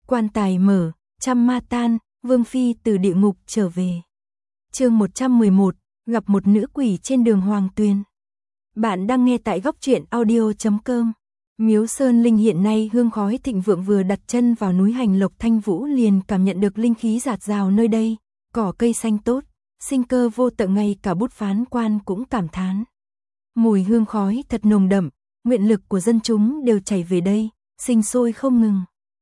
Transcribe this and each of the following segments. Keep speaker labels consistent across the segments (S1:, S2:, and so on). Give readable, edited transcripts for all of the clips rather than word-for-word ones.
S1: Quan tài mở, trăm ma tan, Vương Phi từ địa ngục trở về. Chương 111, gặp một nữ quỷ trên đường Hoàng Tuyền. Bạn đang nghe tại góc truyện audio.com. Miếu Sơn Linh hiện nay hương khói thịnh vượng, vừa đặt chân vào núi Hành Lộc, Thanh Vũ liền cảm nhận được linh khí dạt dào nơi đây, cỏ cây xanh tốt, sinh cơ vô tận, ngay cả Bút Phán Quan cũng cảm thán. Mùi hương khói thật nồng đậm, nguyện lực của dân chúng đều chảy về đây, sinh sôi không ngừng.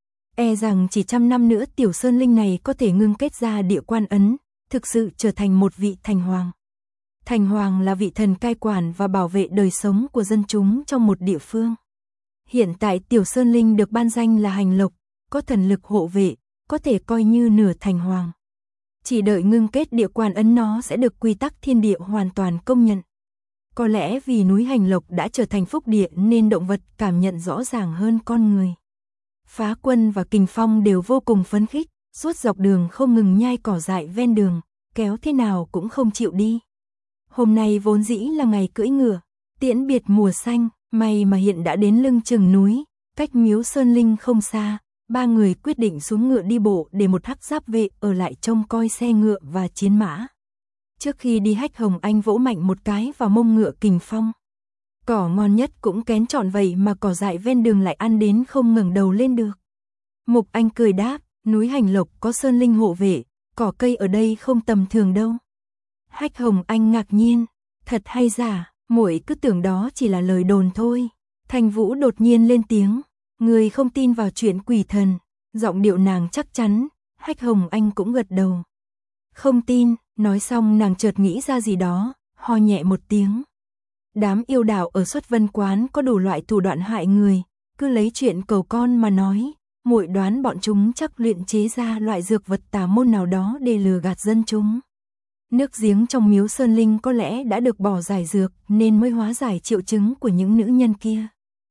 S1: E rằng chỉ 100 năm nữa tiểu Sơn Linh này có thể ngưng kết ra địa quan ấn, thực sự trở thành một vị thành hoàng. Thành hoàng là vị thần cai quản và bảo vệ đời sống của dân chúng trong một địa phương. Hiện tại tiểu Sơn Linh được ban danh là Hành Lộc, có thần lực hộ vệ, có thể coi như nửa thành hoàng. Chỉ đợi ngưng kết địa quan ấn nó sẽ được quy tắc thiên địa hoàn toàn công nhận. Có lẽ vì núi Hành Lộc đã trở thành phúc địa nên động vật cảm nhận rõ ràng hơn con người. Phá Quân và Kình Phong đều vô cùng phấn khích, suốt dọc đường không ngừng nhai cỏ dại ven đường, kéo thế nào cũng không chịu đi. Hôm nay vốn dĩ là ngày cưỡi ngựa, tiễn biệt mùa xanh, may mà hiện đã đến lưng chừng núi, cách Miếu Sơn Linh không xa, ba người quyết định xuống ngựa đi bộ để một hắc giáp vệ ở lại trông coi xe ngựa và chiến mã. Trước khi đi, Hách Hồng Anh vỗ mạnh một cái vào mông ngựa Kình Phong. Cỏ ngon nhất cũng kén chọn vậy mà cỏ dại ven đường lại ăn đến không ngẩng đầu lên được. Mục Anh cười đáp, núi Hành Lộc có Sơn Linh hộ vệ, cỏ cây ở đây không tầm thường đâu. Hách Hồng Anh ngạc nhiên, thật hay giả, muội cứ tưởng đó chỉ là lời đồn thôi. Thanh Vũ đột nhiên lên tiếng, người không tin vào chuyện quỷ thần, giọng điệu nàng chắc chắn. Hách Hồng Anh cũng gật đầu. Không tin, nói xong nàng chợt nghĩ ra gì đó, ho nhẹ một tiếng. Đám yêu đạo ở Xuất Vân Quán có đủ loại thủ đoạn hại người, cứ lấy chuyện cầu con mà nói, muội đoán bọn chúng chắc luyện chế ra loại dược vật tà môn nào đó để lừa gạt dân chúng. Nước giếng trong Miếu Sơn Linh có lẽ đã được bỏ giải dược nên mới hóa giải triệu chứng của những nữ nhân kia.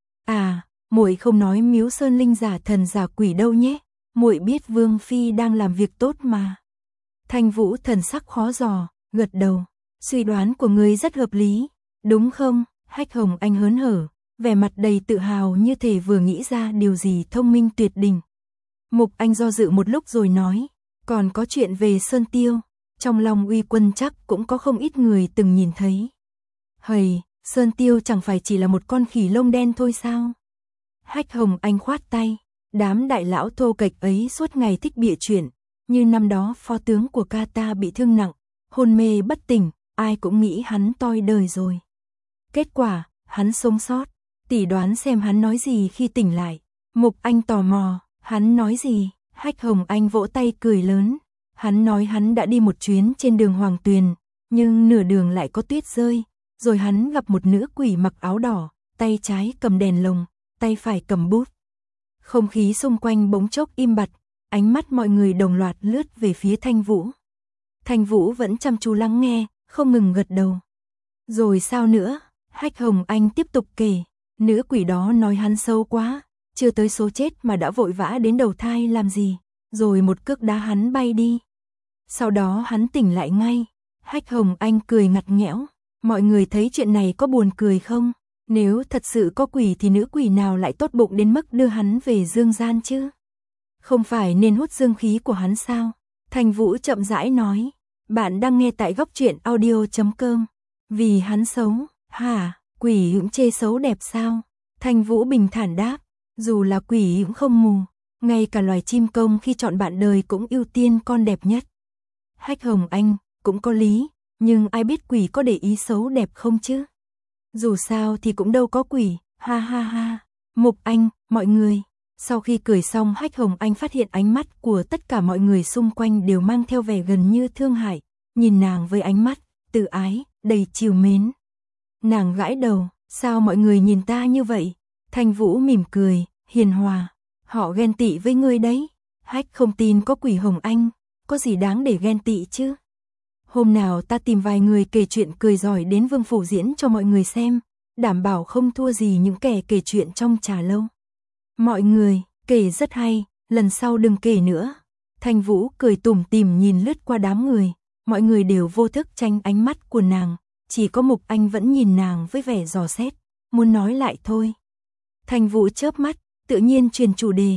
S1: À, muội không nói Miếu Sơn Linh giả thần giả quỷ đâu nhé, muội biết Vương Phi đang làm việc tốt mà. Thanh Vũ thần sắc khó dò, gật đầu, suy đoán của ngươi rất hợp lý, đúng không? Hách Hồng Anh hớn hở, vẻ mặt đầy tự hào như thể vừa nghĩ ra điều gì thông minh tuyệt đỉnh. Mục Anh do dự một lúc rồi nói, còn có chuyện về Sơn Tiêu, trong lòng Uy Quân chắc cũng có không ít người từng nhìn thấy. Hầy, Sơn Tiêu chẳng phải chỉ là một con khỉ lông đen thôi sao? Hách Hồng Anh khoát tay, đám đại lão thô kệch ấy suốt ngày thích bịa chuyện, như năm đó phó tướng của Kata bị thương nặng, hôn mê bất tỉnh, ai cũng nghĩ hắn toi đời rồi. Kết quả, hắn sống sót, tỷ đoán xem hắn nói gì khi tỉnh lại. Mục Anh tò mò, hắn nói gì? Hách Hồng Anh vỗ tay cười lớn, hắn nói hắn đã đi một chuyến trên đường Hoàng Tuyền, nhưng nửa đường lại có tuyết rơi, rồi hắn gặp một nữ quỷ mặc áo đỏ, tay trái cầm đèn lồng, tay phải cầm bút. Không khí xung quanh bỗng chốc im bặt, ánh mắt mọi người đồng loạt lướt về phía Thanh Vũ. Thanh Vũ vẫn chăm chú lắng nghe, không ngừng gật đầu. Rồi sao nữa? Hách Hồng Anh tiếp tục kể, nữ quỷ đó nói hắn xấu quá, chưa tới số chết mà đã vội vã đến đầu thai làm gì, rồi một cước đá hắn bay đi. Sau đó hắn tỉnh lại ngay. Hách Hồng Anh cười ngặt nghẽo, mọi người thấy chuyện này có buồn cười không? Nếu thật sự có quỷ thì nữ quỷ nào lại tốt bụng đến mức đưa hắn về dương gian chứ? Không phải nên hút dương khí của hắn sao? Thanh Vũ chậm rãi nói, bạn đang nghe tại góc truyện audio.com. Vì hắn xấu, hả? Quỷ cũng chê xấu đẹp sao? Thanh Vũ bình thản đáp, dù là quỷ cũng không mù, ngay cả loài chim công khi chọn bạn đời cũng ưu tiên con đẹp nhất. Hách Hồng Anh, cũng có lý, nhưng ai biết quỷ có để ý xấu đẹp không chứ? Dù sao thì cũng đâu có quỷ, ha ha ha. Mục Anh, mọi người. Sau khi cười xong, Hách Hồng Anh phát hiện ánh mắt của tất cả mọi người xung quanh đều mang theo vẻ gần như thương hại, nhìn nàng với ánh mắt từ ái, đầy trìu mến. Nàng gãi đầu, sao mọi người nhìn ta như vậy? Thanh Vũ mỉm cười, hiền hòa, họ ghen tị với ngươi đấy. Hách không tin có quỷ. Hồng Anh, có gì đáng để ghen tị chứ? Hôm nào ta tìm vài người kể chuyện cười giỏi đến Vương phủ diễn cho mọi người xem, đảm bảo không thua gì những kẻ kể chuyện trong trà lâu. Mọi người, kể rất hay, lần sau đừng kể nữa. Thanh Vũ cười tủm tỉm nhìn lướt qua đám người, mọi người đều vô thức tránh ánh mắt của nàng, chỉ có Mục Anh vẫn nhìn nàng với vẻ dò xét, muốn nói lại thôi. Thanh Vũ chớp mắt, tự nhiên truyền chủ đề.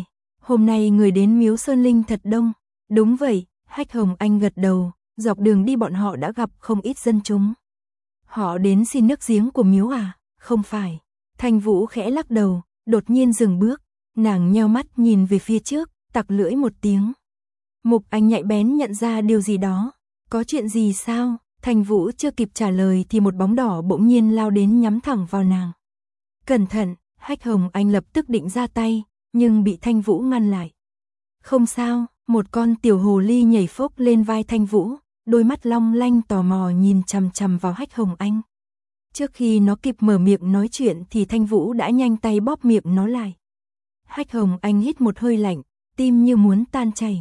S1: Hôm nay người đến Miếu Sơn Linh thật đông. Đúng vậy, Hách Hồng Anh gật đầu, dọc đường đi bọn họ đã gặp không ít dân chúng. Họ đến xin nước giếng của miếu à? Không phải. Thanh Vũ khẽ lắc đầu, đột nhiên dừng bước, nàng nheo mắt nhìn về phía trước, tặc lưỡi một tiếng. Mục Anh nhạy bén nhận ra điều gì đó. Có chuyện gì sao? Thanh Vũ chưa kịp trả lời thì một bóng đỏ bỗng nhiên lao đến nhắm thẳng vào nàng. Cẩn thận, Hách Hồng Anh lập tức định ra tay, nhưng bị Thanh Vũ ngăn lại. Không sao, một con tiểu hồ ly nhảy phốc lên vai Thanh Vũ, đôi mắt long lanh tò mò nhìn chằm chằm vào Hách Hồng Anh. Trước khi nó kịp mở miệng nói chuyện thì Thanh Vũ đã nhanh tay bóp miệng nó lại. Hách Hồng Anh hít một hơi lạnh, tim như muốn tan chảy.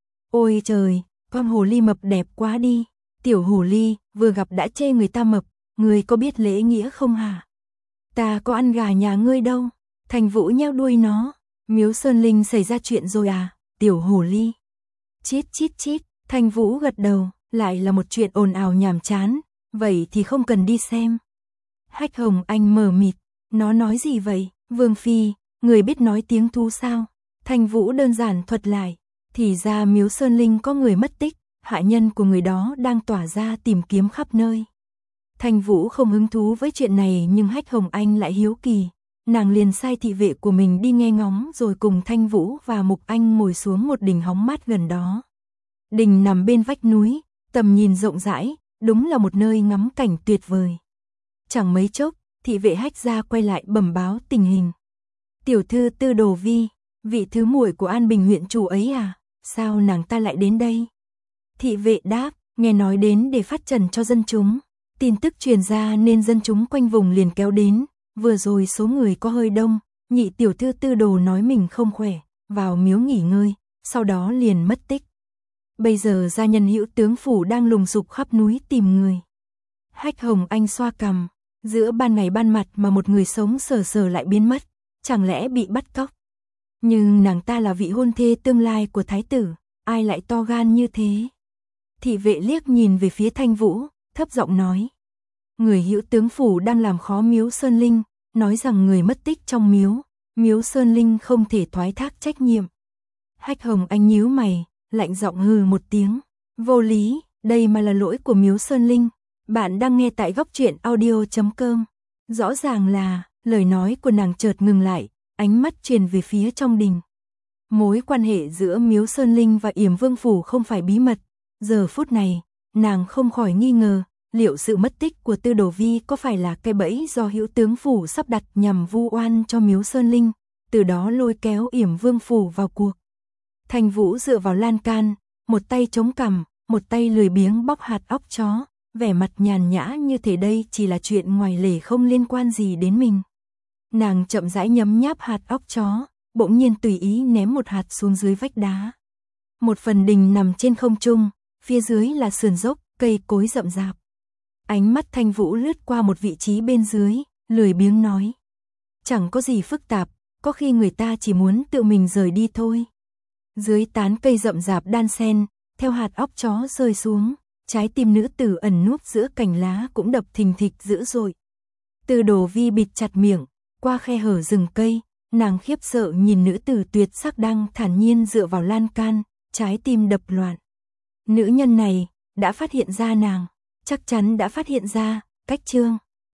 S1: Ôi trời, con hồ ly mập đẹp quá đi. Tiểu hồ ly, vừa gặp đã chê người ta mập, người có biết lễ nghĩa không hả? Ta có ăn gà nhà ngươi đâu. Thanh Vũ nheo đuôi nó. Miếu Sơn Linh xảy ra chuyện rồi à, tiểu hồ ly. Chít chít chít, Thanh Vũ gật đầu, lại là một chuyện ồn ào nhàm chán, vậy thì không cần đi xem. Hách Hồng Anh mờ mịt, nó nói gì vậy? Vương Phi, người biết nói tiếng thú sao? Thanh Vũ đơn giản thuật lại, thì ra Miếu Sơn Linh có người mất tích, hạ nhân của người đó đang tỏa ra tìm kiếm khắp nơi. Thanh Vũ không hứng thú với chuyện này nhưng Hách Hồng Anh lại hiếu kỳ. Nàng liền sai thị vệ của mình đi nghe ngóng rồi cùng Thanh Vũ và Mục Anh ngồi xuống một đình hóng mát gần đó. Đình nằm bên vách núi, tầm nhìn rộng rãi, đúng là một nơi ngắm cảnh tuyệt vời. Chẳng mấy chốc, thị vệ Hách gia quay lại bẩm báo tình hình. Tiểu thư Tư Đồ Vi, vị thứ muội của An Bình huyện chủ ấy à, sao nàng ta lại đến đây? Thị vệ đáp, nghe nói đến để phát trần cho dân chúng. Tin tức truyền ra nên dân chúng quanh vùng liền kéo đến. Vừa rồi số người có hơi đông, nhị tiểu thư Tư Đồ nói mình không khỏe, vào miếu nghỉ ngơi, sau đó liền mất tích. Bây giờ gia nhân Hữu tướng phủ đang lùng sục khắp núi tìm người. Hách Hồng Anh xoa cằm, giữa ban ngày ban mặt mà một người sống sờ sờ lại biến mất, chẳng lẽ bị bắt cóc? Nhưng nàng ta là vị hôn thê tương lai của thái tử, ai lại to gan như thế? Thị vệ liếc nhìn về phía Thanh Vũ, thấp giọng nói. Người Hữu tướng phủ đang làm khó Miếu Sơn Linh, nói rằng người mất tích trong miếu, Miếu Sơn Linh không thể thoái thác trách nhiệm. Hách Hồng Anh nhíu mày, lạnh giọng hừ một tiếng. Vô lý, đây mà là lỗi của Miếu Sơn Linh. Bạn đang nghe tại góc truyện audio.com. Rõ ràng là, lời nói của nàng chợt ngừng lại, ánh mắt truyền về phía trong đình. Mối quan hệ giữa Miếu Sơn Linh và Yểm Vương phủ không phải bí mật. Giờ phút này, nàng không khỏi nghi ngờ, liệu sự mất tích của Tư Đồ Vi có phải là cái bẫy do Hữu tướng phủ sắp đặt nhằm vu oan cho Miếu Sơn Linh, từ đó lôi kéo Yểm Vương phủ vào cuộc. Thanh Vũ dựa vào lan can, một tay chống cằm, một tay lười biếng bóc hạt óc chó, vẻ mặt nhàn nhã như thể đây chỉ là chuyện ngoài lề không liên quan gì đến mình. Nàng chậm rãi nhấm nháp hạt óc chó, bỗng nhiên tùy ý ném một hạt xuống dưới vách đá. Một phần đình nằm trên không trung, phía dưới là sườn dốc, cây cối rậm rạp. Ánh mắt Thanh Vũ lướt qua một vị trí bên dưới, lười biếng nói. Chẳng có gì phức tạp, có khi người ta chỉ muốn tự mình rời đi thôi. Dưới tán cây rậm rạp đan xen, theo hạt óc chó rơi xuống, trái tim nữ tử ẩn núp giữa cành lá cũng đập thình thịch dữ dội. Tư Đồ Vi bịt chặt miệng, qua khe hở rừng cây, nàng khiếp sợ nhìn nữ tử tuyệt sắc đang thản nhiên dựa vào lan can, trái tim đập loạn. Nữ nhân này đã phát hiện ra nàng, chắc chắn đã phát hiện ra, cách chương